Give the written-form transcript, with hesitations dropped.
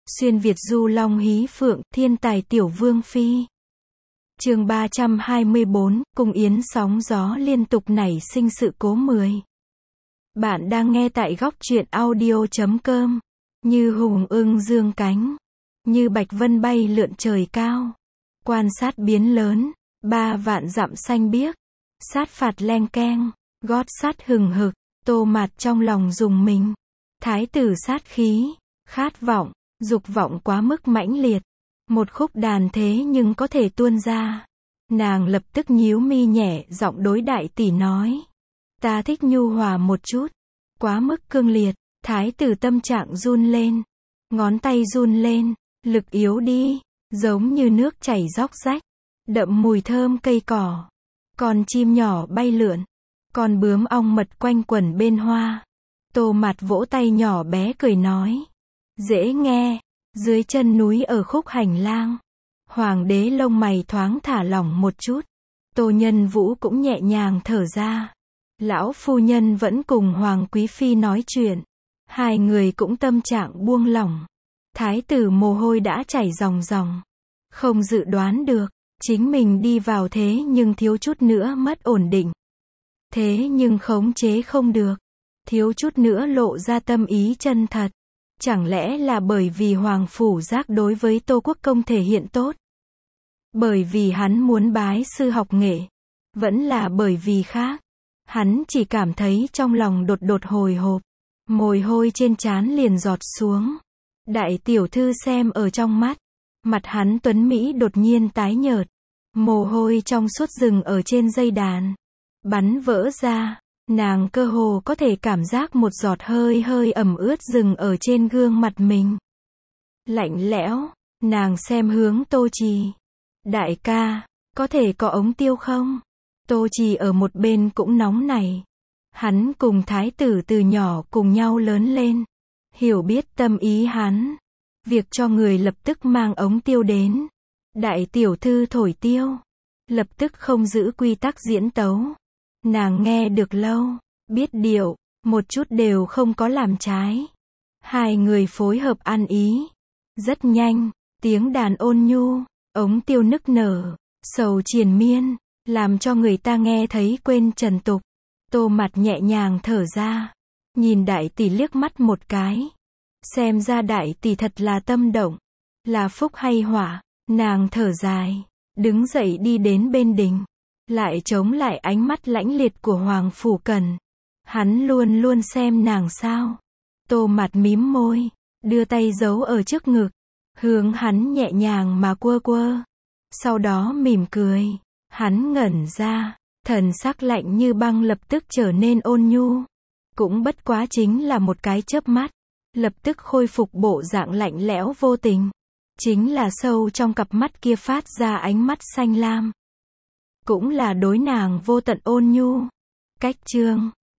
Xuyên Việt du long hí phượng, thiên tài tiểu vương phi. Chương 324, cung yến sóng gió liên tục nảy sinh sự cố 10. Bạn đang nghe tại góc truyện audio.com. Như hùng ưng dương cánh, như bạch vân bay lượn trời cao. Quan sát biến lớn, 3 vạn dặm xanh biếc. Sát phạt len keng, gót sắt hừng hực, Tô Mạt trong lòng rùng mình. Thái tử sát khí, khát vọng, dục vọng quá mức mãnh liệt. Một khúc đàn thế nhưng có thể tuôn ra. Nàng lập tức nhíu mi nhẹ giọng đối đại tỷ nói. Ta thích nhu hòa một chút. Quá mức cương liệt, thái tử tâm trạng run lên. Ngón tay run lên, lực yếu đi, giống như nước chảy róc rách. Đậm mùi thơm cây cỏ. Con chim nhỏ bay lượn. Con bướm ong mật quanh quẩn bên hoa. Tô Mạt vỗ tay nhỏ bé cười nói. Dễ nghe. Dưới chân núi ở khúc hành lang. Hoàng đế lông mày thoáng thả lỏng một chút. Tô Nhân Vũ cũng nhẹ nhàng thở ra. Lão phu nhân vẫn cùng Hoàng quý phi nói chuyện. Hai người cũng tâm trạng buông lỏng. Thái tử mồ hôi đã chảy ròng ròng. Không dự đoán được, chính mình đi vào thế nhưng thiếu chút nữa mất ổn định. Thế nhưng khống chế không được. Thiếu chút nữa lộ ra tâm ý chân thật. Chẳng lẽ là bởi vì Hoàng phủ giác đối với Tô Quốc công thể hiện tốt? Bởi vì hắn muốn bái sư học nghệ? Vẫn là bởi vì khác? Hắn chỉ cảm thấy trong lòng đột đột hồi hộp. Mồ hôi trên trán liền giọt xuống. Đại tiểu thư xem ở trong mắt. Mặt hắn tuấn Mỹ đột nhiên tái nhợt. Mồ hôi trong suốt rừng ở trên dây đàn. Bắn vỡ ra. Nàng cơ hồ có thể cảm giác một giọt hơi hơi ẩm ướt dừng ở trên gương mặt mình. Lạnh lẽo, nàng xem hướng Tô Trì. Đại ca, có thể có ống tiêu không? Tô Trì ở một bên cũng nóng nảy. Hắn cùng thái tử từ nhỏ cùng nhau lớn lên. Hiểu biết tâm ý hắn. Việc cho người lập tức mang ống tiêu đến. Đại tiểu thư thổi tiêu. Lập tức không giữ quy tắc diễn tấu. Nàng nghe được lâu, biết điệu, một chút đều không có làm trái. Hai người phối hợp ăn ý. Rất nhanh, tiếng đàn ôn nhu, ống tiêu nức nở, sầu triền miên, làm cho người ta nghe thấy quên trần tục. Tô Mạt nhẹ nhàng thở ra, nhìn đại tỷ liếc mắt một cái. Xem ra đại tỷ thật là tâm động, là phúc hay họa. Nàng thở dài, đứng dậy đi đến bên đình. Lại chống lại ánh mắt lãnh liệt của Hoàng Phủ Cần. Hắn luôn luôn xem nàng sao. Tô Mạt mím môi, đưa tay giấu ở trước ngực. Hướng hắn nhẹ nhàng mà quơ quơ. Sau đó mỉm cười. Hắn ngẩn ra, thần sắc lạnh như băng lập tức trở nên ôn nhu. Cũng bất quá chính là một cái chớp mắt. Lập tức khôi phục bộ dạng lạnh lẽo vô tình. Chính là sâu trong cặp mắt kia phát ra ánh mắt xanh lam. Cũng là đối nàng vô tận ôn nhu. Cách chương